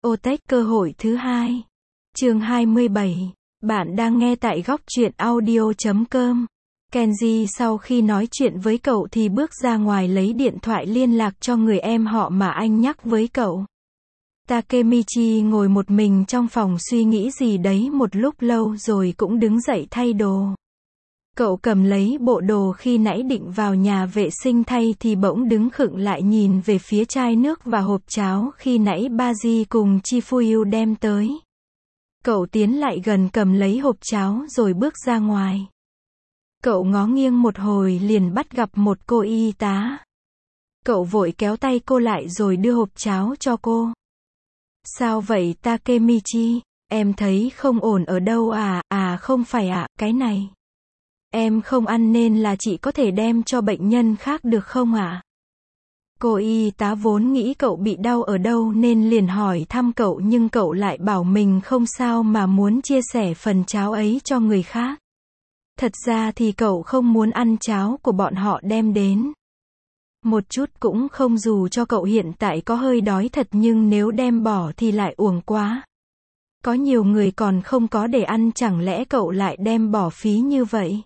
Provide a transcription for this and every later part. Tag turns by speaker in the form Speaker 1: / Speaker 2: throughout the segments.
Speaker 1: Bibliotech cơ hội thứ hai. Chương 27. Bạn đang nghe tại góc truyện audio.com. Kenji sau khi nói chuyện với cậu thì bước ra ngoài lấy điện thoại liên lạc cho người em họ mà anh nhắc với cậu. Takemichi ngồi một mình trong phòng suy nghĩ gì đấy một lúc lâu rồi cũng đứng dậy thay đồ. Cậu cầm lấy bộ đồ khi nãy định vào nhà vệ sinh thay thì bỗng đứng khựng lại nhìn về phía chai nước và hộp cháo khi nãy Baji cùng Chifuyu đem tới. Cậu tiến lại gần cầm lấy hộp cháo rồi bước ra ngoài. Cậu ngó nghiêng một hồi liền bắt gặp một cô y tá. Cậu vội kéo tay cô lại rồi đưa hộp cháo cho cô. Sao vậy Takemichi? Em thấy không ổn ở đâu à? Không phải ạ, cái này. Em không ăn nên là chị có thể đem cho bệnh nhân khác được không ạ? Cô y tá vốn nghĩ cậu bị đau ở đâu nên liền hỏi thăm cậu nhưng cậu lại bảo mình không sao mà muốn chia sẻ phần cháo ấy cho người khác. Thật ra thì cậu không muốn ăn cháo của bọn họ đem đến. Một chút cũng không dù cho cậu hiện tại có hơi đói thật nhưng nếu đem bỏ thì lại uổng quá. Có nhiều người còn không có để ăn chẳng lẽ cậu lại đem bỏ phí như vậy?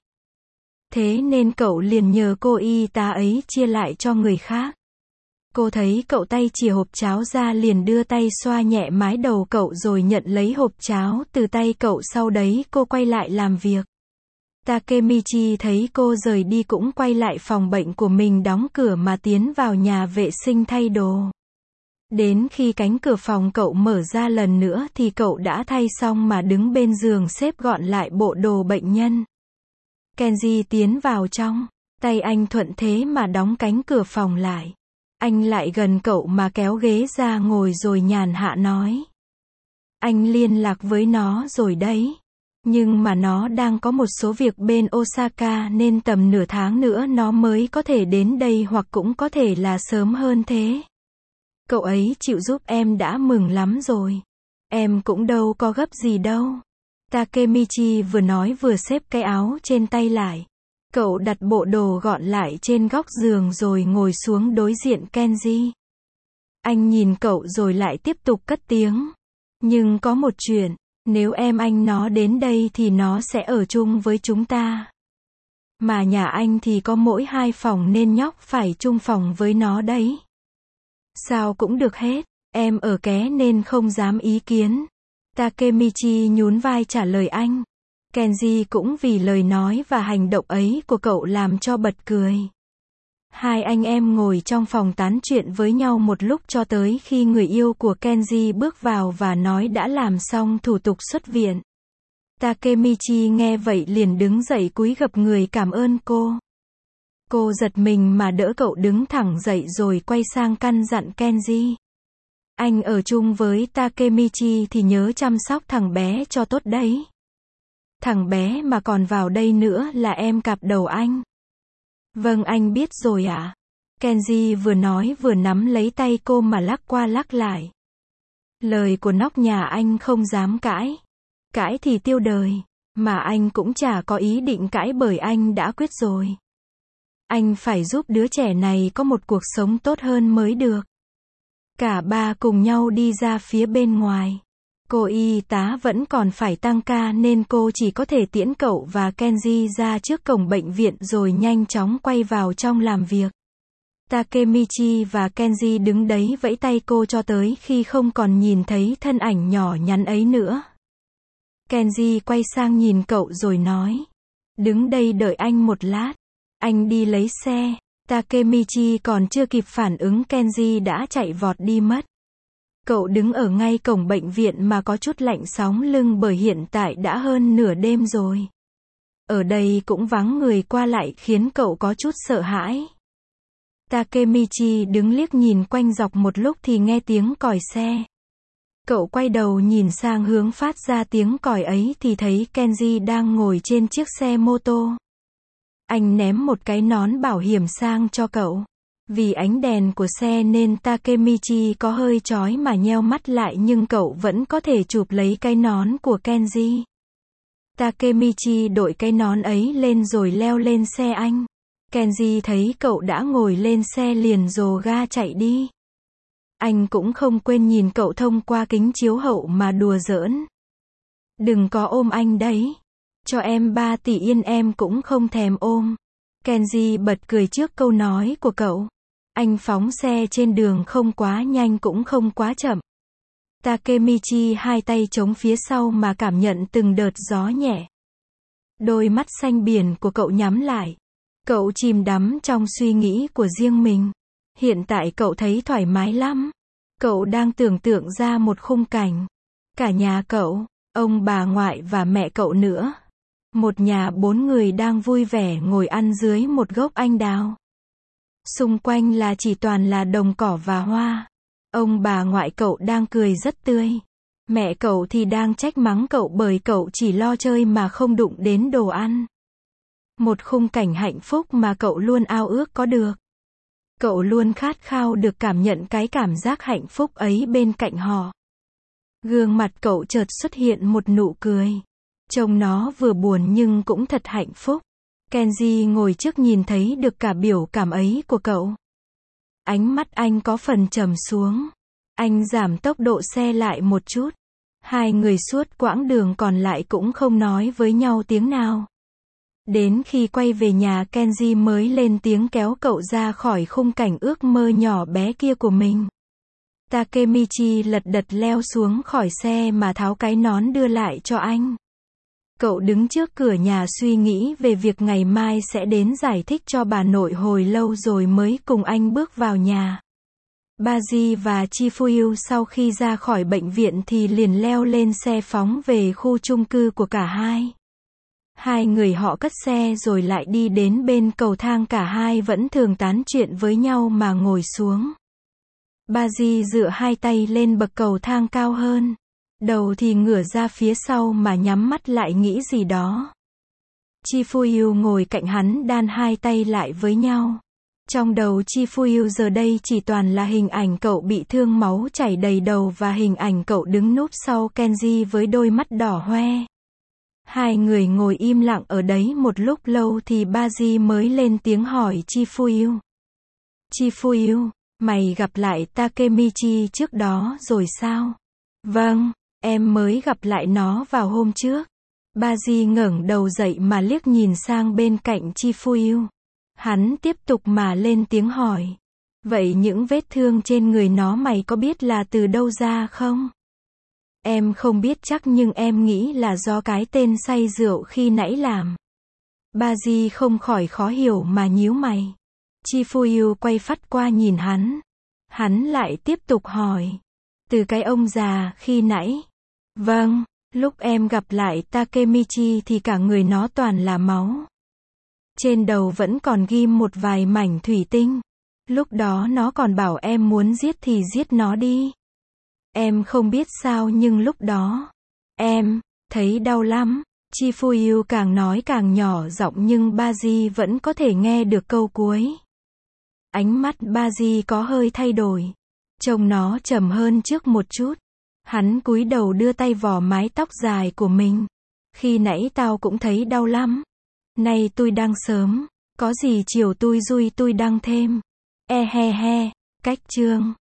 Speaker 1: Thế nên cậu liền nhờ cô y tá ấy chia lại cho người khác. Cô thấy cậu tay chìa hộp cháo ra liền đưa tay xoa nhẹ mái đầu cậu rồi nhận lấy hộp cháo từ tay cậu sau đấy cô quay lại làm việc. Takemichi thấy cô rời đi cũng quay lại phòng bệnh của mình đóng cửa mà tiến vào nhà vệ sinh thay đồ. Đến khi cánh cửa phòng cậu mở ra lần nữa thì cậu đã thay xong mà đứng bên giường xếp gọn lại bộ đồ bệnh nhân. Kenji tiến vào trong, tay anh thuận thế mà đóng cánh cửa phòng lại. Anh lại gần cậu mà kéo ghế ra ngồi rồi nhàn hạ nói. Anh liên lạc với nó rồi đấy. Nhưng mà nó đang có một số việc bên Osaka nên tầm nửa tháng nữa nó mới có thể đến đây hoặc cũng có thể là sớm hơn thế. Cậu ấy chịu giúp em đã mừng lắm rồi. Em cũng đâu có gấp gì đâu. Takemichi vừa nói vừa xếp cái áo trên tay lại. Cậu đặt bộ đồ gọn lại trên góc giường rồi ngồi xuống đối diện Kenji. Anh nhìn cậu rồi lại tiếp tục cất tiếng. Nhưng có một chuyện, nếu em anh nó đến đây thì nó sẽ ở chung với chúng ta. Mà nhà anh thì có mỗi 2 phòng nên nhóc phải chung phòng với nó đấy. Sao cũng được hết, em ở ké nên không dám ý kiến. Takemichi nhún vai trả lời anh. Kenji cũng vì lời nói và hành động ấy của cậu làm cho bật cười. Hai anh em ngồi trong phòng tán chuyện với nhau một lúc cho tới khi người yêu của Kenji bước vào và nói đã làm xong thủ tục xuất viện. Takemichi nghe vậy liền đứng dậy cúi gập người cảm ơn cô. Cô giật mình mà đỡ cậu đứng thẳng dậy rồi quay sang căn dặn Kenji. Anh ở chung với Takemichi thì nhớ chăm sóc thằng bé cho tốt đấy. Thằng bé mà còn vào đây nữa là em cạp đầu anh. Vâng anh biết rồi ạ. Kenji vừa nói vừa nắm lấy tay cô mà lắc qua lắc lại. Lời của nóc nhà anh không dám cãi. Cãi thì tiêu đời. Mà anh cũng chả có ý định cãi bởi anh đã quyết rồi. Anh phải giúp đứa trẻ này có một cuộc sống tốt hơn mới được. Cả ba cùng nhau đi ra phía bên ngoài. Cô y tá vẫn còn phải tăng ca nên cô chỉ có thể tiễn cậu và Kenji ra trước cổng bệnh viện rồi nhanh chóng quay vào trong làm việc. Takemichi và Kenji đứng đấy vẫy tay cô cho tới khi không còn nhìn thấy thân ảnh nhỏ nhắn ấy nữa. Kenji quay sang nhìn cậu rồi nói. Đứng đây đợi anh một lát. Anh đi lấy xe. Takemichi còn chưa kịp phản ứng Kenji đã chạy vọt đi mất. Cậu đứng ở ngay cổng bệnh viện mà có chút lạnh sóng lưng bởi hiện tại đã hơn nửa đêm rồi. Ở đây cũng vắng người qua lại khiến cậu có chút sợ hãi. Takemichi đứng liếc nhìn quanh dọc một lúc thì nghe tiếng còi xe. Cậu quay đầu nhìn sang hướng phát ra tiếng còi ấy thì thấy Kenji đang ngồi trên chiếc xe mô tô. Anh ném một cái nón bảo hiểm sang cho cậu. Vì ánh đèn của xe nên Takemichi có hơi chói mà nheo mắt lại nhưng cậu vẫn có thể chụp lấy cái nón của Kenji. Takemichi đội cái nón ấy lên rồi leo lên xe anh. Kenji thấy cậu đã ngồi lên xe liền rồ ga chạy đi. Anh cũng không quên nhìn cậu thông qua kính chiếu hậu mà đùa giỡn. Đừng có ôm anh đấy. Cho em 3 tỷ yên em cũng không thèm ôm. Kenji bật cười trước câu nói của cậu. Anh phóng xe trên đường không quá nhanh cũng không quá chậm. Takemichi hai tay chống phía sau mà cảm nhận từng đợt gió nhẹ. Đôi mắt xanh biển của cậu nhắm lại. Cậu chìm đắm trong suy nghĩ của riêng mình. Hiện tại cậu thấy thoải mái lắm. Cậu đang tưởng tượng ra một khung cảnh. Cả nhà cậu, ông bà ngoại và mẹ cậu nữa. Một nhà 4 người đang vui vẻ ngồi ăn dưới một gốc anh đào. Xung quanh là chỉ toàn là đồng cỏ và hoa. Ông bà ngoại cậu đang cười rất tươi. Mẹ cậu thì đang trách mắng cậu bởi cậu chỉ lo chơi mà không đụng đến đồ ăn. Một khung cảnh hạnh phúc mà cậu luôn ao ước có được. Cậu luôn khát khao được cảm nhận cái cảm giác hạnh phúc ấy bên cạnh họ. Gương mặt cậu chợt xuất hiện một nụ cười. Trông nó vừa buồn nhưng cũng thật hạnh phúc. Kenji ngồi trước nhìn thấy được cả biểu cảm ấy của cậu. Ánh mắt anh có phần trầm xuống. Anh giảm tốc độ xe lại một chút. Hai người suốt quãng đường còn lại cũng không nói với nhau tiếng nào. Đến khi quay về nhà Kenji mới lên tiếng kéo cậu ra khỏi khung cảnh ước mơ nhỏ bé kia của mình. Takemichi lật đật leo xuống khỏi xe mà tháo cái nón đưa lại cho anh. Cậu đứng trước cửa nhà suy nghĩ về việc ngày mai sẽ đến giải thích cho bà nội hồi lâu rồi mới cùng anh bước vào nhà. Baji và Chifuyu sau khi ra khỏi bệnh viện thì liền leo lên xe phóng về khu chung cư của cả hai. Hai người họ cất xe rồi lại đi đến bên cầu thang, cả hai vẫn thường tán chuyện với nhau mà ngồi xuống. Baji dựa hai tay lên bậc cầu thang cao hơn. Đầu thì ngửa ra phía sau mà nhắm mắt lại nghĩ gì đó. Chifuyu ngồi cạnh hắn đan hai tay lại với nhau. Trong đầu Chifuyu giờ đây chỉ toàn là hình ảnh cậu bị thương máu chảy đầy đầu và hình ảnh cậu đứng núp sau Kenji với đôi mắt đỏ hoe. Hai người ngồi im lặng ở đấy một lúc lâu thì Baji mới lên tiếng hỏi Chifuyu. Chifuyu, mày gặp lại Takemichi trước đó rồi sao? Vâng, em mới gặp lại nó vào hôm trước. Baji ngẩng đầu dậy mà liếc nhìn sang bên cạnh Chifuyu. Hắn tiếp tục mà lên tiếng hỏi. Vậy những vết thương trên người nó mày có biết là từ đâu ra không? Em không biết chắc nhưng em nghĩ là do cái tên say rượu khi nãy làm. Baji không khỏi khó hiểu mà nhíu mày. Chifuyu quay phắt qua nhìn hắn. Hắn lại tiếp tục hỏi. Từ cái ông già khi nãy? Vâng, lúc em gặp lại Takemichi thì cả người nó toàn là máu. Trên đầu vẫn còn ghim một vài mảnh thủy tinh. Lúc đó nó còn bảo em muốn giết thì giết nó đi. Em không biết sao nhưng lúc đó, em thấy đau lắm. Chifuyu càng nói càng nhỏ giọng nhưng Baji vẫn có thể nghe được câu cuối. Ánh mắt Baji có hơi thay đổi. Trông nó trầm hơn trước một chút. Hắn cúi đầu đưa tay vò mái tóc dài của mình. Khi nãy tao cũng thấy đau lắm. Nay tôi đang sớm. Có gì chiều tôi đăng thêm. He he he. Cách chương